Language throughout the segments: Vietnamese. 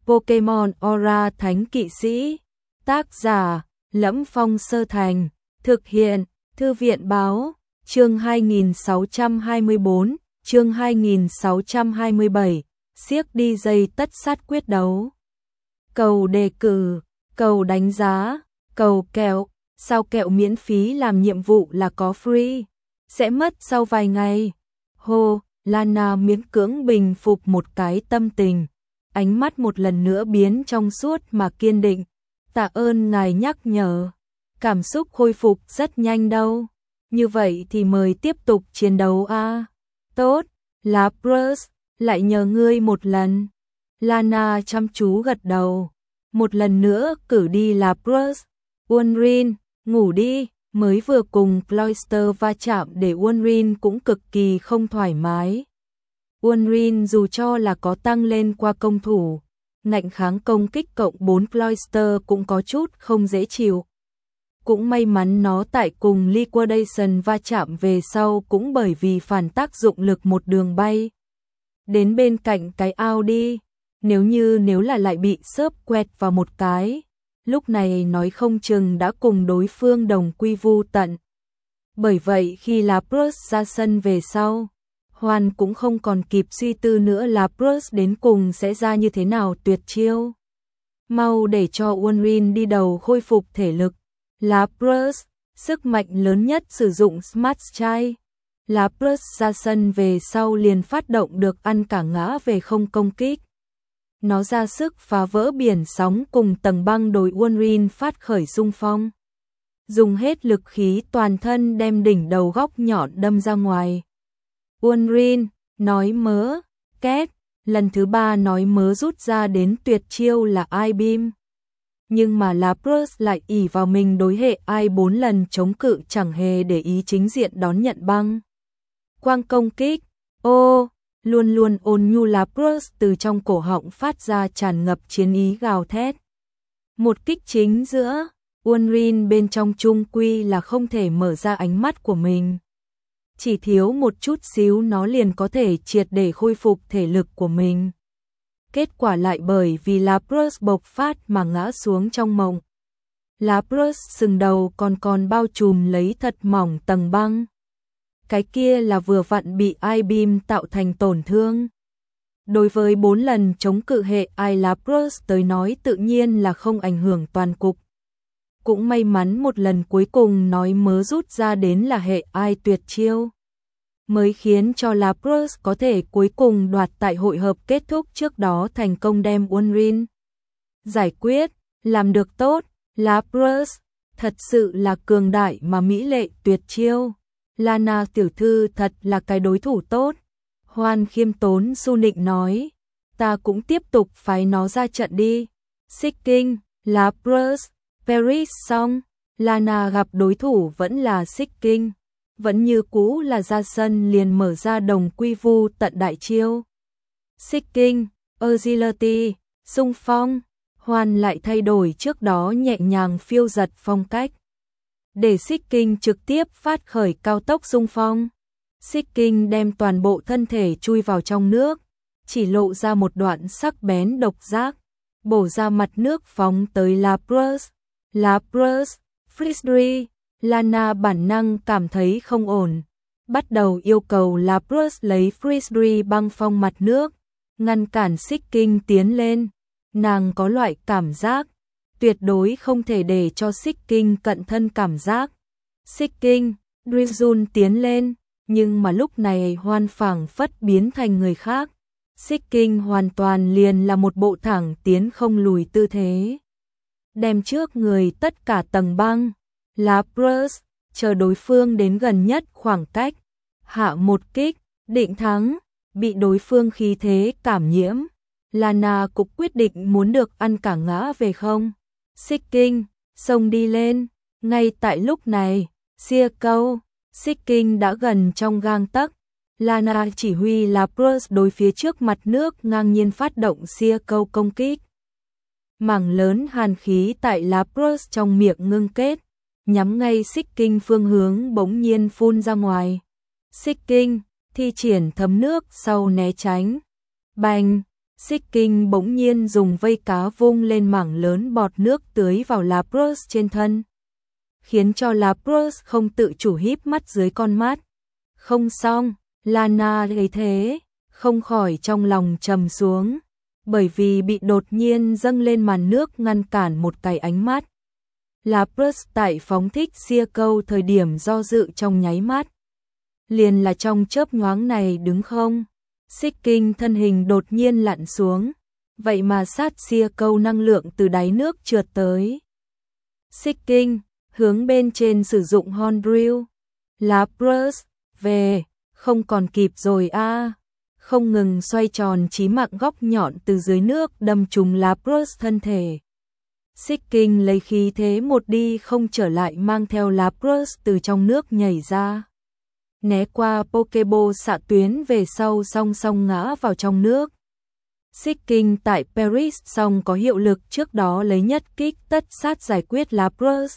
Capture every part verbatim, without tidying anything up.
Pokemon Aura Thánh Kỵ Sĩ. Tác giả: Lẫm Phong Sơ Thành. Thực hiện: Thư viện báo. Chương hai nghìn sáu trăm hai mươi bốn, chương hai nghìn sáu trăm hai mươi bảy, siếc đi dây tất sát quyết đấu. Cầu đề cử, cầu đánh giá, cầu kẹo, sao kẹo miễn phí làm nhiệm vụ là có free, sẽ mất sau vài ngày. Hô, Lana miễn cưỡng bình phục một cái tâm tình, ánh mắt một lần nữa biến trong suốt mà kiên định. Tạ ơn ngài nhắc nhở, cảm xúc khôi phục rất nhanh đâu. Như vậy thì mời tiếp tục chiến đấu a. À. Tốt, Lapras, lại nhờ ngươi một lần. Lana chăm chú gật đầu. Một lần nữa cử đi Lapras. Unrin, ngủ đi. Mới vừa cùng Cloyster va chạm để Unrin cũng cực kỳ không thoải mái. Unrin dù cho là có tăng lên qua công thủ, ngạnh kháng công kích cộng bốn Cloyster cũng có chút không dễ chịu. Cũng may mắn nó tại cùng Liquidation va chạm về sau cũng bởi vì phản tác dụng lực một đường bay đến bên cạnh cái ao đi. Nếu như nếu là lại bị xớp quẹt vào một cái, lúc này nói không chừng đã cùng đối phương đồng quy vu tận. Bởi vậy khi Lapras ra sân về sau, Hoan cũng không còn kịp suy tư nữa Lapras đến cùng sẽ ra như thế nào tuyệt chiêu. Mau để cho Unrin đi đầu khôi phục thể lực. Lapras, sức mạnh lớn nhất sử dụng Smart Strike. Lapras ra sân về sau liền phát động được ăn cả ngã về không công kích. Nó ra sức phá vỡ biển sóng cùng tầng băng đồi Unrin phát khởi xung phong. Dùng hết lực khí toàn thân đem đỉnh đầu góc nhọn đâm ra ngoài. Unrin, nói mớ, két, lần thứ ba nói mớ rút ra đến tuyệt chiêu là Ice Beam. Nhưng mà Lapras lại ỷ vào mình đối hệ ai bốn lần chống cự chẳng hề để ý chính diện đón nhận băng quang công kích. Ô, luôn luôn ôn nhu Lapras từ trong cổ họng phát ra tràn ngập chiến ý gào thét. Một kích chính giữa, Unrin bên trong chung quy là không thể mở ra ánh mắt của mình. Chỉ thiếu một chút xíu nó liền có thể triệt để khôi phục thể lực của mình. Kết quả lại bởi vì Lapras bộc phát mà ngã xuống trong mộng. Lapras sừng đầu còn còn bao trùm lấy thật mỏng tầng băng. Cái kia là vừa vặn bị Ice Beam tạo thành tổn thương. Đối với bốn lần chống cự hệ ai Lapras tới nói tự nhiên là không ảnh hưởng toàn cục. Cũng may mắn một lần cuối cùng nói mớ rút ra đến là hệ ai tuyệt chiêu, mới khiến cho Lapras có thể cuối cùng đoạt tại hội hợp kết thúc trước đó thành công đem Unrin giải quyết. Làm được tốt, Lapras, thật sự là cường đại mà mỹ lệ tuyệt chiêu. Lana tiểu thư thật là cái đối thủ tốt. Hoan khiêm tốn su nịnh nói, ta cũng tiếp tục phái nó ra trận đi. Seeking, Lapras, Paris xong, Lana gặp đối thủ vẫn là Seeking. Vẫn như cũ là ra sân liền mở ra đồng quy vu tận đại chiêu. Seeking, Agility, xung phong. Hoan lại thay đổi trước đó nhẹ nhàng phiêu giật phong cách, để Seeking trực tiếp phát khởi cao tốc xung phong. Seeking đem toàn bộ thân thể chui vào trong nước, chỉ lộ ra một đoạn sắc bén độc giác, bổ ra mặt nước phóng tới Lapras. Lapras, Frisbee. Lana bản năng cảm thấy không ổn, bắt đầu yêu cầu Lapras lấy Frisbee băng phong mặt nước, ngăn cản Seeking tiến lên. Nàng có loại cảm giác tuyệt đối không thể để cho Seeking cận thân cảm giác. Seeking, Drizzle tiến lên, nhưng mà lúc này Hoan phảng phất biến thành người khác. Seeking hoàn toàn liền là một bộ thẳng tiến không lùi tư thế, đem trước người tất cả tầng băng. Lapras, chờ đối phương đến gần nhất khoảng cách, hạ một kích, định thắng, bị đối phương khí thế cảm nhiễm. Lana cũng quyết định muốn được ăn cả ngã về không. Seeking, xông đi lên, ngay tại lúc này, xia câu, Seeking đã gần trong gang tấc. Lana chỉ huy Lapras đối phía trước mặt nước ngang nhiên phát động xia câu công kích. Mảng lớn hàn khí tại Lapras trong miệng ngưng kết, nhắm ngay Seeking phương hướng bỗng nhiên phun ra ngoài. Seeking thi triển thấm nước sau né tránh. Bành, Xích Kinh bỗng nhiên dùng vây cá vung lên mảng lớn bọt nước tưới vào Lapras trên thân, khiến cho Lapras không tự chủ híp mắt dưới con mắt. Không xong, Lana thấy thế, không khỏi trong lòng trầm xuống, bởi vì bị đột nhiên dâng lên màn nước ngăn cản một cái ánh mắt. Lapras tại phóng thích xia câu thời điểm do dự trong nháy mắt. Liền là trong chớp nhoáng này đứng không. Xích Kinh thân hình đột nhiên lặn xuống, vậy mà sát xia câu năng lượng từ đáy nước trượt tới. Xích Kinh, hướng bên trên sử dụng Horn Drill. Lapras, về, không còn kịp rồi a. À. Không ngừng xoay tròn chí mạng góc nhọn từ dưới nước đâm trúng Lapras thân thể. Xích Kinh lấy khí thế một đi không trở lại mang theo Lapras từ trong nước nhảy ra. Né qua Pokeball xạ tuyến về sau song song ngã vào trong nước. Xích Kinh tại Paris song có hiệu lực trước đó lấy nhất kích tất sát giải quyết Lapras.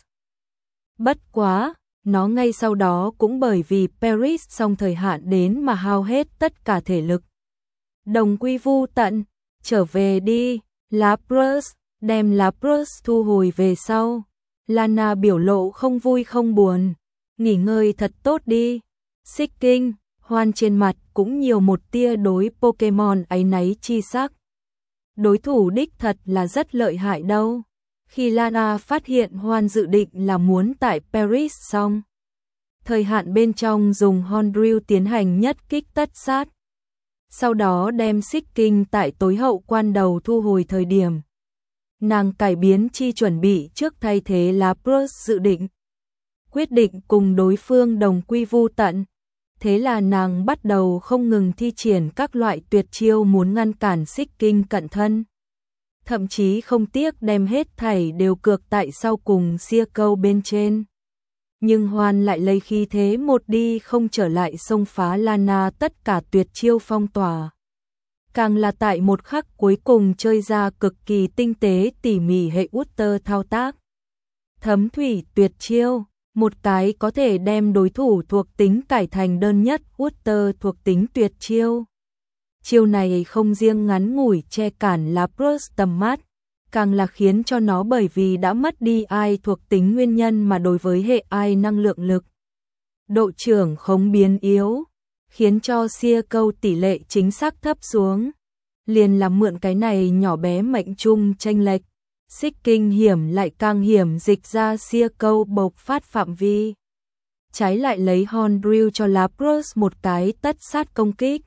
Bất quá, nó ngay sau đó cũng bởi vì Paris song thời hạn đến mà hao hết tất cả thể lực. Đồng quy vu tận, trở về đi, Lapras, đem Lapras thu hồi về sau. Lana biểu lộ không vui không buồn, nghỉ ngơi thật tốt đi. Xích Kinh, Hoan trên mặt cũng nhiều một tia đối Pokemon áy náy chi sắc. Đối thủ đích thật là rất lợi hại đâu. Khi Lana phát hiện Hoan dự định là muốn tại Paris xong, thời hạn bên trong dùng Horn Drill tiến hành nhất kích tất sát. Sau đó đem Xích Kinh tại tối hậu quan đầu thu hồi thời điểm. Nàng cải biến chi chuẩn bị trước thay thế Lapras dự định. Quyết định cùng đối phương đồng quy vu tận. Thế là nàng bắt đầu không ngừng thi triển các loại tuyệt chiêu muốn ngăn cản Xích Kinh cận thân. Thậm chí không tiếc đem hết thảy đều cược tại sau cùng xia câu bên trên. Nhưng Hoan lại lấy khí thế một đi không trở lại xông phá Lana tất cả tuyệt chiêu phong tỏa. Càng là tại một khắc cuối cùng chơi ra cực kỳ tinh tế tỉ mỉ hệ Water thao tác. Thấm thủy tuyệt chiêu, một cái có thể đem đối thủ thuộc tính cải thành đơn nhất Water thuộc tính tuyệt chiêu. Chiêu này không riêng ngắn ngủi che cản Lapras tầm mắt, càng là khiến cho nó bởi vì đã mất đi ai thuộc tính nguyên nhân mà đối với hệ ai năng lượng lực. Độ trưởng khống biến yếu, khiến cho xia câu tỷ lệ chính xác thấp xuống. Liền là mượn cái này nhỏ bé mệnh trung chênh lệch. Xích Kinh hiểm lại càng hiểm dịch ra xia câu bộc phát phạm vi. Trái lại lấy Horn Drill cho Lapras một cái tất sát công kích.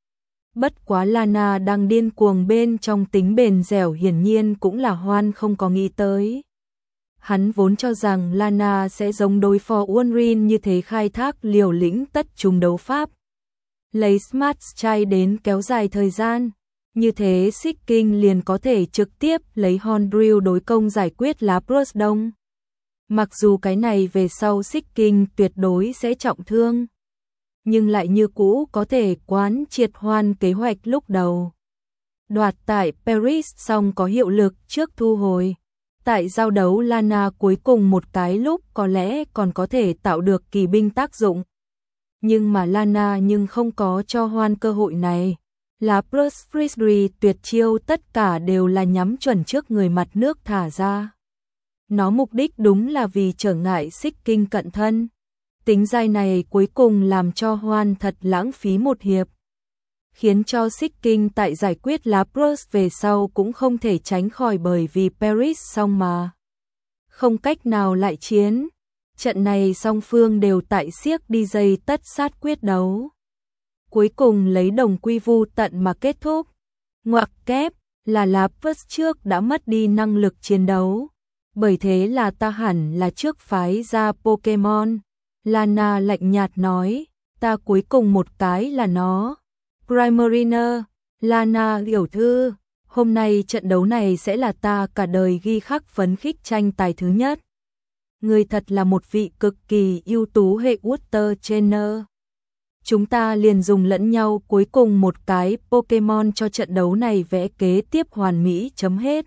Bất quá Lana đang điên cuồng bên trong tính bền dẻo hiển nhiên cũng là Hoan không có nghĩ tới. Hắn vốn cho rằng Lana sẽ giống đối phó Wolverine như thế khai thác liều lĩnh tất trùng đấu pháp. Lấy Smart Strike đến kéo dài thời gian. Như thế Xích Kinh liền có thể trực tiếp lấy Horn Drill đối công giải quyết Lapras đông. Mặc dù cái này về sau Xích Kinh tuyệt đối sẽ trọng thương, nhưng lại như cũ có thể quán triệt Hoan kế hoạch lúc đầu. Đoạt tại Paris xong có hiệu lực trước thu hồi. Tại giao đấu Lana cuối cùng một cái lúc có lẽ còn có thể tạo được kỳ binh tác dụng. Nhưng mà Lana nhưng không có cho Hoan cơ hội này. Lapras Frisbee tuyệt chiêu tất cả đều là nhắm chuẩn trước người mặt nước thả ra. Nó mục đích đúng là vì trở ngại Xích Kinh cận thân. Tính dai này cuối cùng làm cho Hoan thật lãng phí một hiệp. Khiến cho Xích Kinh tại giải quyết Lapras về sau cũng không thể tránh khỏi bởi vì Paris xong mà. Không cách nào lại chiến. Trận này song phương đều tại siếc đi dây tất sát quyết đấu. Cuối cùng lấy đồng quy vu tận mà kết thúc. Ngoặc kép là Lapras trước đã mất đi năng lực chiến đấu. Bởi thế là ta hẳn là trước phái ra Pokemon. Lana lạnh nhạt nói, ta cuối cùng một cái là nó. Primarina, Lana tiểu thư, hôm nay trận đấu này sẽ là ta cả đời ghi khắc phấn khích tranh tài thứ nhất. Người thật là một vị cực kỳ ưu tú hệ Water Trainer. Chúng ta liền dùng lẫn nhau cuối cùng một cái Pokemon cho trận đấu này vẽ kế tiếp hoàn mỹ chấm hết.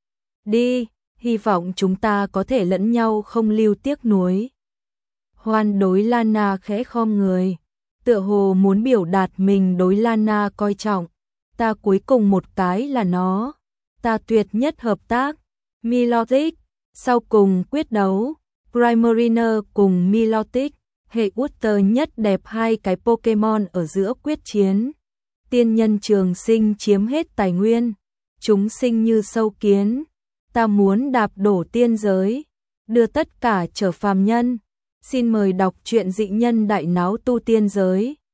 Đi, hy vọng chúng ta có thể lẫn nhau không lưu tiếc nuối. Hoan đối Lana khẽ khom người, tựa hồ muốn biểu đạt mình đối Lana coi trọng. ta cuối cùng một cái là nó, ta tuyệt nhất hợp tác. Milotic, sau cùng quyết đấu, Primarina cùng Milotic, hệ Water nhất đẹp hai cái Pokemon ở giữa quyết chiến. Tiên nhân trường sinh chiếm hết tài nguyên, chúng sinh như sâu kiến, ta muốn đạp đổ tiên giới, đưa tất cả trở phàm nhân. Xin mời đọc truyện Dị Nhân Đại Náo Tu Tiên Giới.